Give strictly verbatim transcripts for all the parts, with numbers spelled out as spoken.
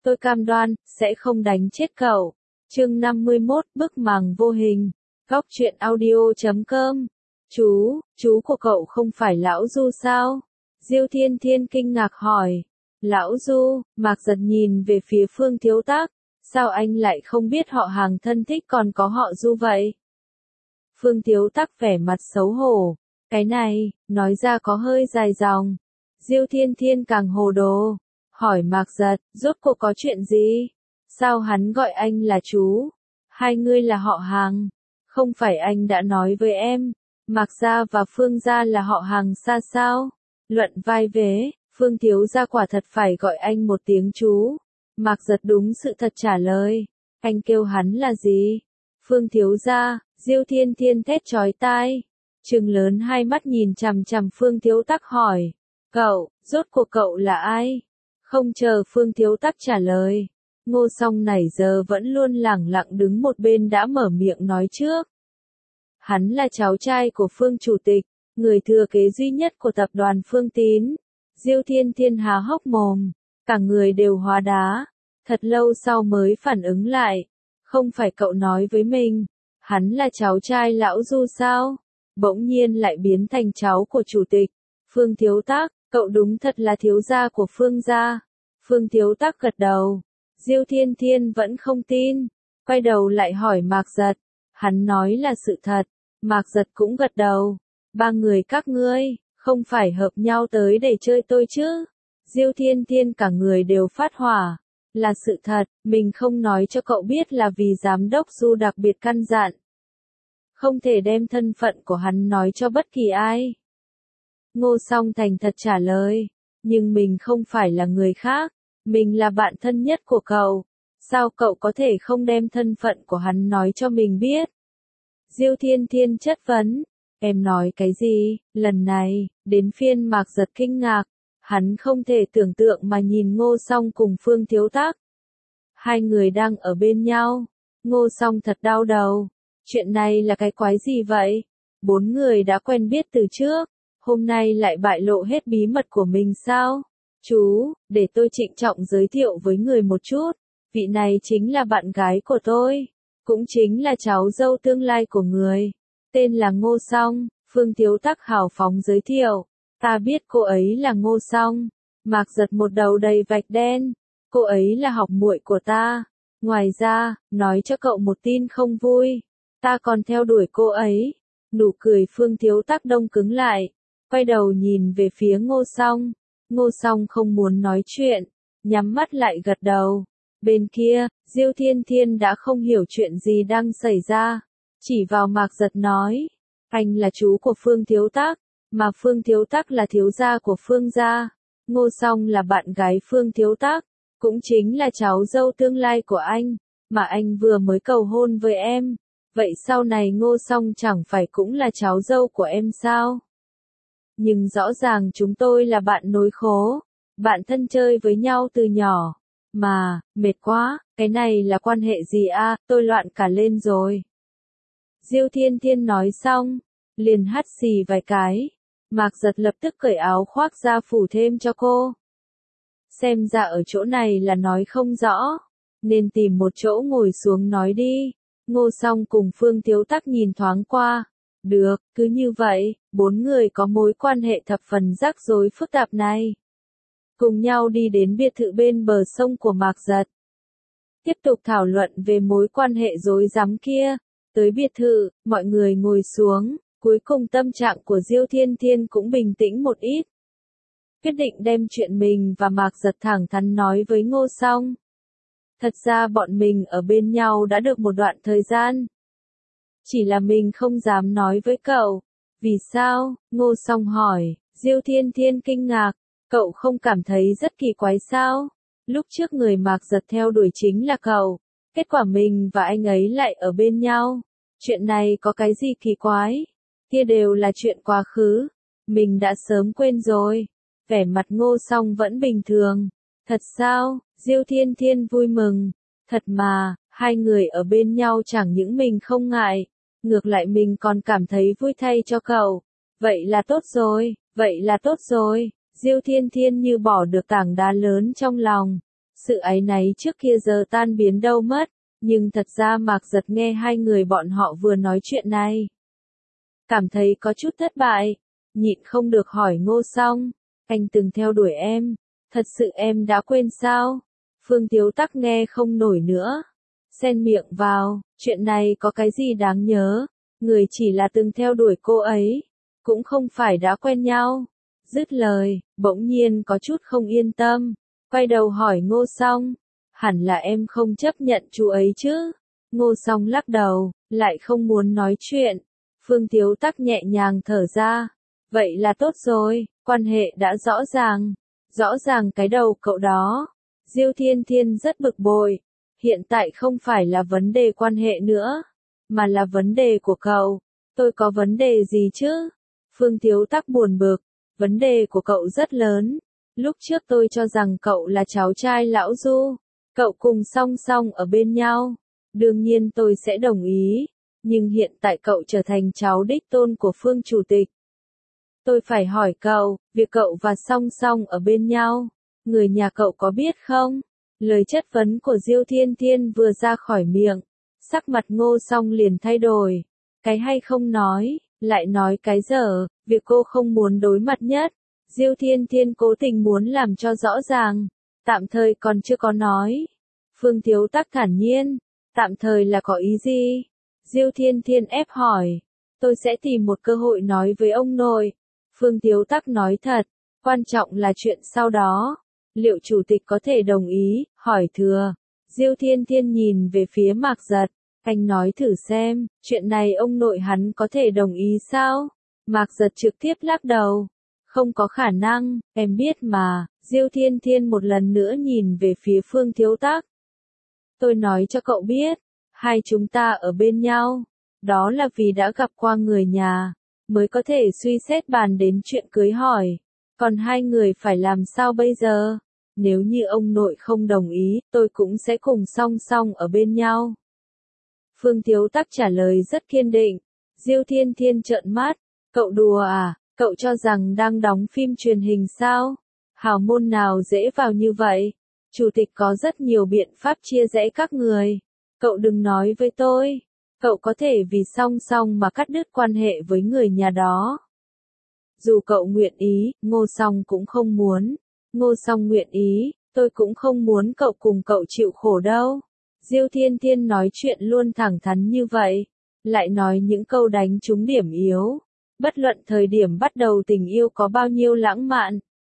tôi cam đoan, sẽ không đánh chết cậu. Chương năm mươi mốt, bức màng vô hình. Góc truyện audio chấm com. Chú, chú của cậu không phải Lão Du sao? Diêu Thiên Thiên kinh ngạc hỏi. Lão Du, Mạc Giật nhìn về phía Phương Thiếu Tác. Sao anh lại không biết họ hàng thân thích còn có họ Du vậy? Phương Thiếu Tác vẻ mặt xấu hổ. Cái này, nói ra có hơi dài dòng. Diêu Thiên Thiên càng hồ đồ. Hỏi Mạc Giật, rốt cuộc có chuyện gì? Sao hắn gọi anh là chú? Hai ngươi là họ hàng. Không phải anh đã nói với em, Mạc gia và Phương gia là họ hàng xa sao? Luận vai vế, Phương thiếu gia quả thật phải gọi anh một tiếng chú. Mạc Giật đúng sự thật trả lời. Anh kêu hắn là gì? Phương thiếu gia, Diêu Thiên Thiên thét chói tai. Trừng lớn hai mắt nhìn chằm chằm Phương Thiếu Tắc hỏi. Cậu, rốt cuộc cậu là ai? Không chờ Phương Thiếu Tắc trả lời. Ngô Song nãy giờ vẫn luôn lẳng lặng đứng một bên đã mở miệng nói trước. Hắn là cháu trai của Phương Chủ tịch, người thừa kế duy nhất của tập đoàn Phương Tín. Diêu Thiên Thiên há hốc mồm, cả người đều hóa đá. Thật lâu sau mới phản ứng lại. Không phải cậu nói với mình, hắn là cháu trai Lão Du sao? Bỗng nhiên lại biến thành cháu của Chủ tịch. Phương Thiếu Tác, cậu đúng thật là thiếu gia của Phương gia. Phương Thiếu Tác gật đầu. Diêu Thiên Thiên vẫn không tin, quay đầu lại hỏi Mạc Giật. Hắn nói là sự thật. Mạc Giật cũng gật đầu. Ba người các ngươi, không phải hợp nhau tới để chơi tôi chứ? Diêu Thiên Thiên cả người đều phát hỏa. Là sự thật, mình không nói cho cậu biết là vì giám đốc Du đặc biệt căn dặn. Không thể đem thân phận của hắn nói cho bất kỳ ai. Ngô Song thành thật trả lời. Nhưng mình không phải là người khác. Mình là bạn thân nhất của cậu. Sao cậu có thể không đem thân phận của hắn nói cho mình biết? Diêu Thiên Thiên chất vấn. Em nói cái gì? Lần này, đến phiên Mạc Giật kinh ngạc. Hắn không thể tưởng tượng mà nhìn Ngô Song cùng Phương Thiếu Tác. Hai người đang ở bên nhau. Ngô Song thật đau đầu. Chuyện này là cái quái gì vậy? Bốn người đã quen biết từ trước. Hôm nay lại bại lộ hết bí mật của mình sao? Chú, để tôi trịnh trọng giới thiệu với người một chút. Vị này chính là bạn gái của tôi. Cũng chính là cháu dâu tương lai của người. Tên là Ngô Song. Phương Thiếu Tác hào phóng giới thiệu. Ta biết cô ấy là Ngô Song. Mạc Giật một đầu đầy vạch đen. Cô ấy là học muội của ta. Ngoài ra, nói cho cậu một tin không vui. Ta còn theo đuổi cô ấy. Nụ cười Phương Thiếu Tác đông cứng lại. Quay đầu nhìn về phía Ngô Song. Ngô Song không muốn nói chuyện. Nhắm mắt lại gật đầu. Bên kia, Diêu Thiên Thiên đã không hiểu chuyện gì đang xảy ra. Chỉ vào Mạc Giật nói. Anh là chú của Phương Thiếu Tác. Mà Phương Thiếu Tác là thiếu gia của Phương gia. Ngô Song là bạn gái Phương Thiếu Tác. Cũng chính là cháu dâu tương lai của anh. Mà anh vừa mới cầu hôn với em. Vậy sau này Ngô Song chẳng phải cũng là cháu dâu của em sao? Nhưng rõ ràng chúng tôi là bạn nối khố. Bạn thân chơi với nhau từ nhỏ. Mà, mệt quá, cái này là quan hệ gì a? Tôi loạn cả lên rồi. Diêu Thiên Thiên nói xong, liền hắt xì vài cái. Mạc Giật lập tức cởi áo khoác ra phủ thêm cho cô. Xem ra ở chỗ này là nói không rõ. Nên tìm một chỗ ngồi xuống nói đi. Ngô Song cùng Phương Thiếu Tác nhìn thoáng qua. Được, cứ như vậy, bốn người có mối quan hệ thập phần rắc rối phức tạp này. Cùng nhau đi đến biệt thự bên bờ sông của Mạc Giật. Tiếp tục thảo luận về mối quan hệ rối rắm kia. Tới biệt thự, mọi người ngồi xuống. Cuối cùng tâm trạng của Diêu Thiên Thiên cũng bình tĩnh một ít. Quyết định đem chuyện mình và Mạc Giật thẳng thắn nói với Ngô Song. Thật ra bọn mình ở bên nhau đã được một đoạn thời gian. Chỉ là mình không dám nói với cậu. Vì sao? Ngô Song hỏi. Diêu Thiên Thiên kinh ngạc. Cậu không cảm thấy rất kỳ quái sao? Lúc trước người Mạc Giật theo đuổi chính là cậu. Kết quả mình và anh ấy lại ở bên nhau. Chuyện này có cái gì kỳ quái? Kia đều là chuyện quá khứ. Mình đã sớm quên rồi. Vẻ mặt Ngô Song vẫn bình thường. Thật sao? Diêu Thiên Thiên vui mừng. Thật mà, hai người ở bên nhau chẳng những mình không ngại. Ngược lại mình còn cảm thấy vui thay cho cậu. Vậy là tốt rồi, vậy là tốt rồi. Diêu Thiên Thiên như bỏ được tảng đá lớn trong lòng. Sự áy náy trước kia giờ tan biến đâu mất, nhưng thật ra Mạc Giật nghe hai người bọn họ vừa nói chuyện này. Cảm thấy có chút thất bại, nhịn không được hỏi Ngô Song, anh từng theo đuổi em, thật sự em đã quên sao? Phương Thiếu Tắc nghe không nổi nữa, xen miệng vào, chuyện này có cái gì đáng nhớ, người chỉ là từng theo đuổi cô ấy, cũng không phải đã quen nhau. Dứt lời, bỗng nhiên có chút không yên tâm, quay đầu hỏi Ngô Song, hẳn là em không chấp nhận chú ấy chứ? Ngô Song lắc đầu, lại không muốn nói chuyện. Phương Thiếu Tắc nhẹ nhàng thở ra, vậy là tốt rồi, quan hệ đã rõ ràng, rõ ràng cái đầu cậu đó. Diêu Thiên Thiên rất bực bội, hiện tại không phải là vấn đề quan hệ nữa, mà là vấn đề của cậu. Tôi có vấn đề gì chứ? Phương Thiếu Tắc buồn bực, vấn đề của cậu rất lớn. Lúc trước tôi cho rằng cậu là cháu trai lão Du, cậu cùng song song ở bên nhau, đương nhiên tôi sẽ đồng ý, nhưng hiện tại cậu trở thành cháu đích tôn của Phương Chủ tịch. Tôi phải hỏi cậu, việc cậu và song song ở bên nhau, người nhà cậu có biết không? Lời chất vấn của Diêu Thiên Thiên vừa ra khỏi miệng, sắc mặt Ngô Song liền thay đổi, cái hay không nói, lại nói cái dở, việc cô không muốn đối mặt nhất. Diêu Thiên Thiên cố tình muốn làm cho rõ ràng, tạm thời còn chưa có nói. Phương Thiếu Tắc thản nhiên, tạm thời là có ý gì? Diêu Thiên Thiên ép hỏi, tôi sẽ tìm một cơ hội nói với ông nội. Phương Thiếu Tắc nói thật, quan trọng là chuyện sau đó. Liệu chủ tịch có thể đồng ý, hỏi thừa. Diêu Thiên Thiên nhìn về phía Mạc Giật, anh nói thử xem, chuyện này ông nội hắn có thể đồng ý sao? Mạc Giật trực tiếp lắc đầu. Không có khả năng, em biết mà. Diêu Thiên Thiên một lần nữa nhìn về phía Phương Thiếu Tắc. Tôi nói cho cậu biết, hai chúng ta ở bên nhau, đó là vì đã gặp qua người nhà, mới có thể suy xét bàn đến chuyện cưới hỏi. Còn hai người phải làm sao bây giờ? Nếu như ông nội không đồng ý, tôi cũng sẽ cùng song song ở bên nhau. Phương Thiếu Tắc trả lời rất kiên định. Diêu Thiên Thiên trợn mắt, cậu đùa à? Cậu cho rằng đang đóng phim truyền hình sao? Hào môn nào dễ vào như vậy? Chủ tịch có rất nhiều biện pháp chia rẽ các người. Cậu đừng nói với tôi. Cậu có thể vì song song mà cắt đứt quan hệ với người nhà đó. Dù cậu nguyện ý, Ngô Song cũng không muốn. Ngô Song nguyện ý, tôi cũng không muốn cậu cùng cậu chịu khổ đâu. Diêu Thiên Thiên nói chuyện luôn thẳng thắn như vậy, lại nói những câu đánh trúng điểm yếu. Bất luận thời điểm bắt đầu tình yêu có bao nhiêu lãng mạn,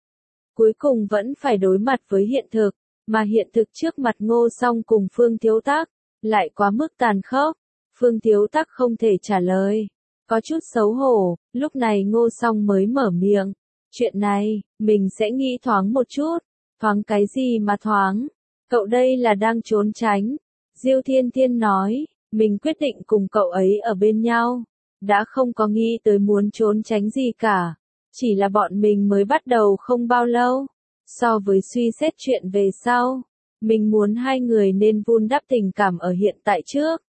cuối cùng vẫn phải đối mặt với hiện thực, mà hiện thực trước mặt Ngô Song cùng Phương Thiếu Tắc, lại quá mức tàn khốc. Phương Thiếu Tắc không thể trả lời, có chút xấu hổ, lúc này Ngô Song mới mở miệng. Chuyện này, mình sẽ nghĩ thoáng một chút. Thoáng cái gì mà thoáng? Cậu đây là đang trốn tránh. Diêu Thiên Thiên nói, mình quyết định cùng cậu ấy ở bên nhau. Đã không có nghĩ tới muốn trốn tránh gì cả. Chỉ là bọn mình mới bắt đầu không bao lâu. So với suy xét chuyện về sau, mình muốn hai người nên vun đắp tình cảm ở hiện tại trước.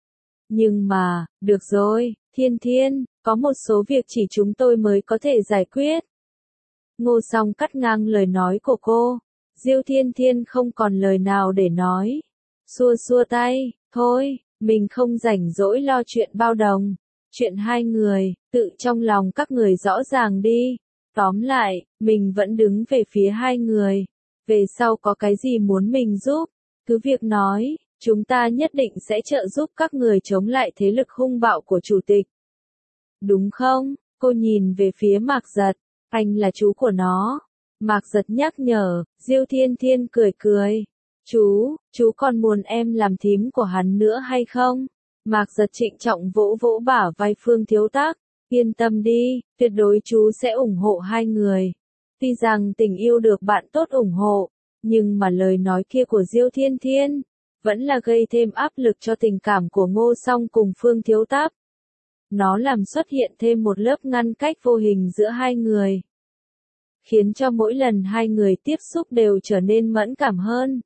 Nhưng mà, được rồi, Thiên Thiên, có một số việc chỉ chúng tôi mới có thể giải quyết. Ngô Song cắt ngang lời nói của cô. Diêu Thiên Thiên không còn lời nào để nói. Xua xua tay, thôi, mình không rảnh rỗi lo chuyện bao đồng. Chuyện hai người, tự trong lòng các người rõ ràng đi. Tóm lại, mình vẫn đứng về phía hai người. Về sau có cái gì muốn mình giúp, cứ việc nói, chúng ta nhất định sẽ trợ giúp các người chống lại thế lực hung bạo của chủ tịch. Đúng không? Cô nhìn về phía Mạc Giật, anh là chú của nó. Mạc Giật nhắc nhở. Diêu Thiên Thiên cười cười. Chú, chú còn muốn em làm thím của hắn nữa hay không? Mạc Giật trịnh trọng vỗ vỗ bả vai Phương Thiếu Tắc. Yên tâm đi, tuyệt đối chú sẽ ủng hộ hai người. Tuy rằng tình yêu được bạn tốt ủng hộ, nhưng mà lời nói kia của Diêu Thiên Thiên vẫn là gây thêm áp lực cho tình cảm của Ngô Song cùng Phương Thiếu Tắc. Nó làm xuất hiện thêm một lớp ngăn cách vô hình giữa hai người, khiến cho mỗi lần hai người tiếp xúc đều trở nên mẫn cảm hơn.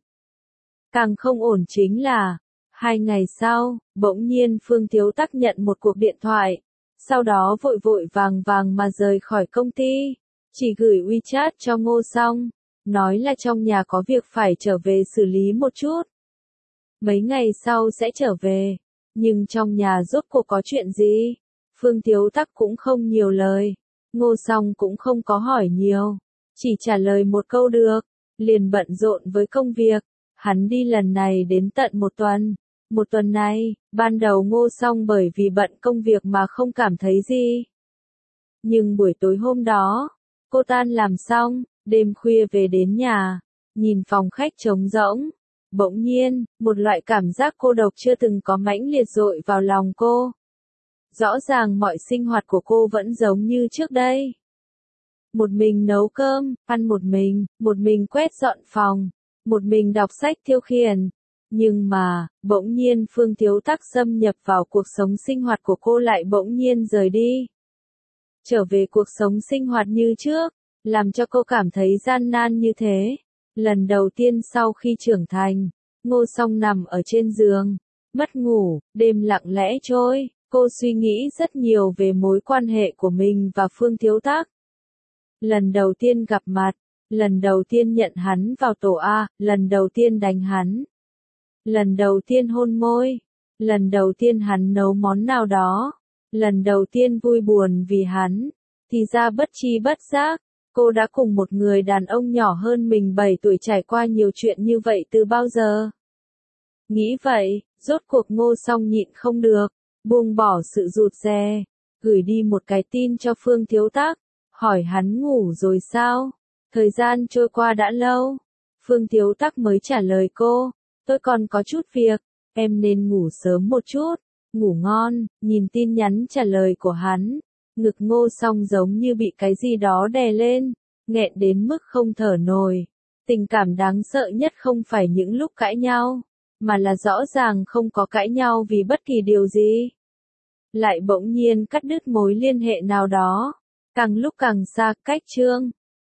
Càng không ổn chính là, hai ngày sau, bỗng nhiên Phương Thiếu Tắc nhận một cuộc điện thoại, sau đó vội vội vàng vàng mà rời khỏi công ty, chỉ gửi WeChat cho Ngô Song, nói là trong nhà có việc phải trở về xử lý một chút. Mấy ngày sau sẽ trở về, nhưng trong nhà rốt cuộc có chuyện gì? Phương Thiếu Tắc cũng không nhiều lời, Ngô Song cũng không có hỏi nhiều, chỉ trả lời một câu được, liền bận rộn với công việc. Hắn đi lần này đến tận một tuần. Một tuần này, ban đầu Ngô Song bởi vì bận công việc mà không cảm thấy gì. Nhưng buổi tối hôm đó, cô tan làm xong, đêm khuya về đến nhà, nhìn phòng khách trống rỗng. Bỗng nhiên, một loại cảm giác cô độc chưa từng có mãnh liệt dội vào lòng cô. Rõ ràng mọi sinh hoạt của cô vẫn giống như trước đây. Một mình nấu cơm, ăn một mình, một mình quét dọn phòng, một mình đọc sách tiêu khiển. Nhưng mà, bỗng nhiên Phương Thiếu Tắc xâm nhập vào cuộc sống sinh hoạt của cô lại bỗng nhiên rời đi. Trở về cuộc sống sinh hoạt như trước, làm cho cô cảm thấy gian nan như thế. Lần đầu tiên sau khi trưởng thành, Ngô Song nằm ở trên giường, mất ngủ, đêm lặng lẽ trôi, cô suy nghĩ rất nhiều về mối quan hệ của mình và Phương Thiếu Tắc. Lần đầu tiên gặp mặt, lần đầu tiên nhận hắn vào tổ A, lần đầu tiên đánh hắn, lần đầu tiên hôn môi, lần đầu tiên hắn nấu món nào đó, lần đầu tiên vui buồn vì hắn, thì ra bất chi bất giác, cô đã cùng một người đàn ông nhỏ hơn mình bảy tuổi trải qua nhiều chuyện như vậy từ bao giờ. Nghĩ vậy, rốt cuộc Ngô Song nhịn không được, buông bỏ sự rụt rè, gửi đi một cái tin cho Phương Thiếu Tắc, hỏi hắn ngủ rồi sao? Thời gian trôi qua đã lâu, Phương Thiếu Tắc mới trả lời cô, tôi còn có chút việc, em nên ngủ sớm một chút, ngủ ngon. Nhìn tin nhắn trả lời của hắn, ngực Ngô Song giống như bị cái gì đó đè lên, nghẹn đến mức không thở nổi. Tình cảm đáng sợ nhất không phải những lúc cãi nhau, mà là rõ ràng không có cãi nhau vì bất kỳ điều gì. Lại bỗng nhiên cắt đứt mối liên hệ nào đó, càng lúc càng xa. Cách chương